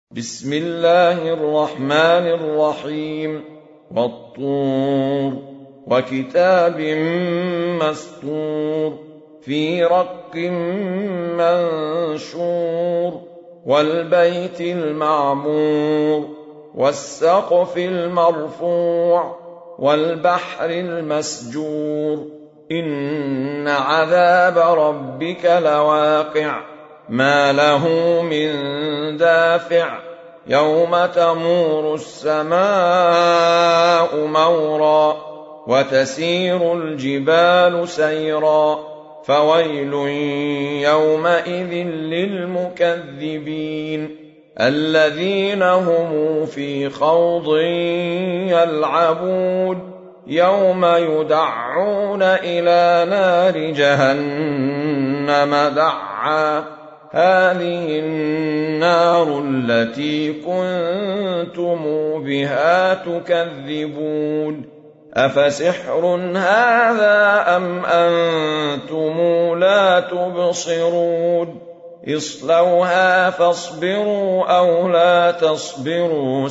بسم الله الرحمن الرحيم والطور وكتاب مسطور في رق منشور والبيت المعمور والسقف المرفوع والبحر المسجور إن عذاب ربك لواقع ما له من دافع يوم تمور السماء مورا وتسير الجبال سيرا فويل يومئذ للمكذبين الذين هم في خوض يلعبون يوم يدعون إلى نار جهنم دعا هذه النار التي كنتم بها تكذبون أفسحر هذا أم أنتم لا تبصرون اصلوها فاصبروا أو لا تصبروا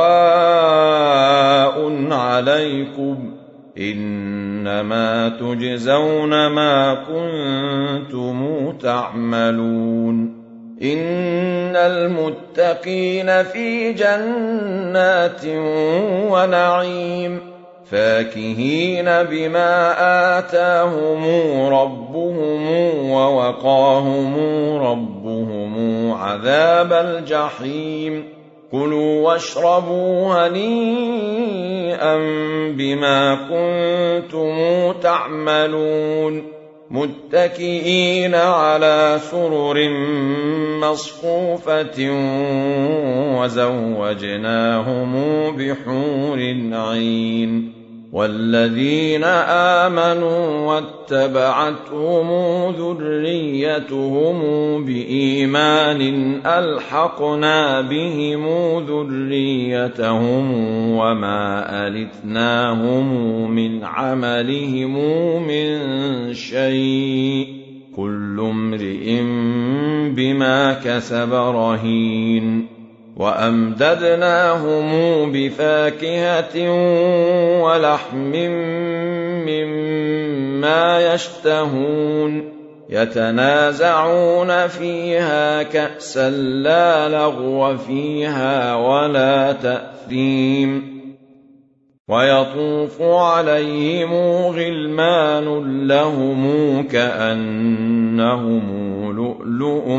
سواء عليكم إنما تجزون ما كنتم تعملون إن المتقين في جنات ونعيم فاكهين بما آتاهم ربهم ووقاهم ربهم عذاب الجحيم كلوا واشربوا هنيئا بما كنتم تعملون متكئين على سرر مصفوفة وزوجناهم بحور عين والذين آمنوا واتبعتهم ذريتهم بإيمان ألحقنا بهم ذريتهم وما ألتناهم من عملهم من شيء كل امرئ بما كسب رهين وأمددناهم بفاكهة ولحم مما يشتهون يتنازعون فيها كأسا لا لغو فيها ولا تأثيم ويطوف عليهم غلمان لهم كأنهم لؤلؤ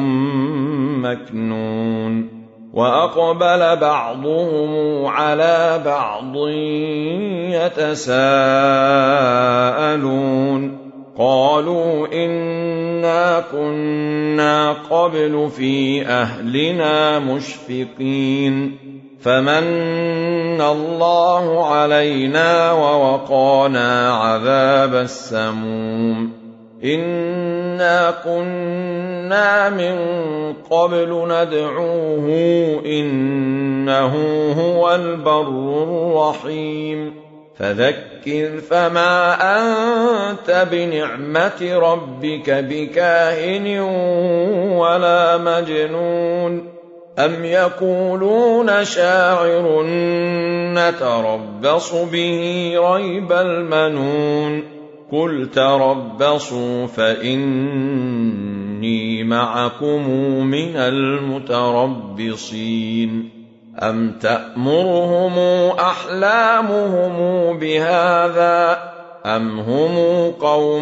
مكنون وأقبل بعضهم على بعض يتساءلون قالوا إنا كنا قبل في أهلنا مشفقين فمن الله علينا ووقانا عذاب السموم إنا كنا من قبل ندعوه إنه هو البر الرحيم فذكر فما أنت بنعمة ربك بكاهن ولا مجنون أم يقولون شاعر نتربص به ريب المنون قل تربصوا فإني معكم من المتربصين أم تأمرهم أحلامهم بهذا أم هم قوم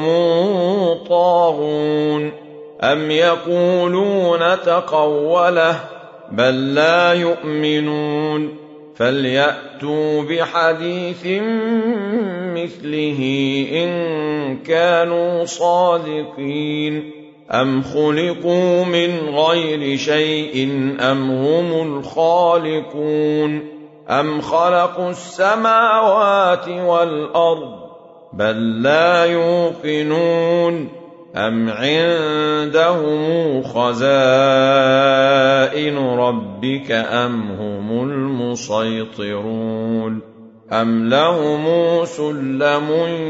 طاغون أم يقولون تقوله بل لا يؤمنون فليأتوا بحديث مثله إن كانوا صادقين أم خلقوا من غير شيء أم هم الخالقون أم خلقوا السماوات والأرض بل لا يوقنون أم عندهم خزائن ربك أم هم المسيطرون أم لهم سلم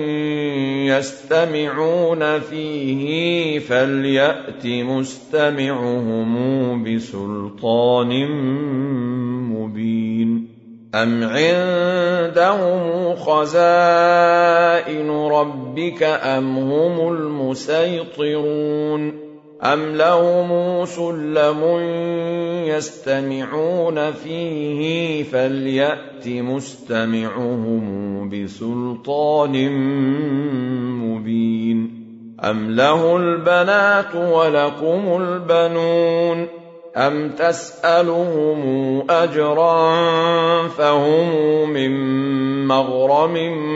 يستمعون فيه فليأت مستمعهم بسلطان أم عندهم خزائن ربك أم هم المسيطرون أم لهم سلم يستمعون فيه فليأت مستمعهم بسلطان مبين أم له البنات ولكم البنون أم تسألهم أجرا فهم من مغرم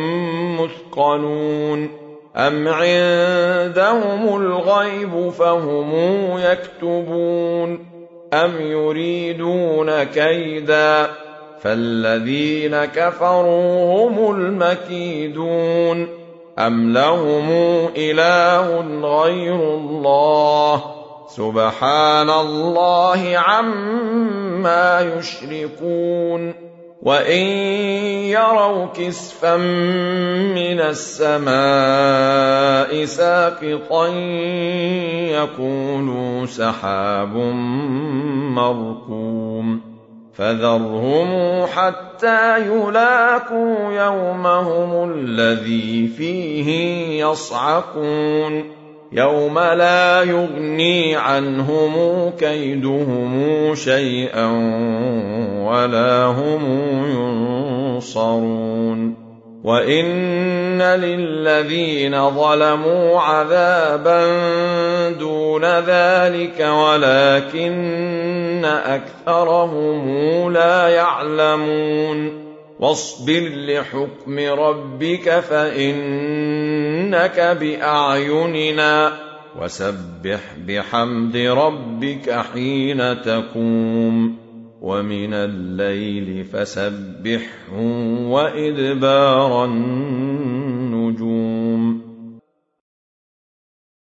مثقلون أم عندهم الغيب فهم يكتبون أم يريدون كيدا فالذين كفروا هم المكيدون أم لهم إله غير الله سبحان الله عما يشركون وإن يروا كسفا من السماء ساقطا يقولوا سحاب مركوم فذرهم حتى يلاقوا يومهم الذي فيه يصعقون يوم لا يغني عنهم كيدهم شيئا ولا هم ينصرون وإن للذين ظلموا عذابا دون ذلك ولكن أكثرهم لا يعلمون واصبر لحكم ربك فإنك بأعيننا وسبح بحمد ربك حين تقوم ومن الليل فسبحه وإدبار النجوم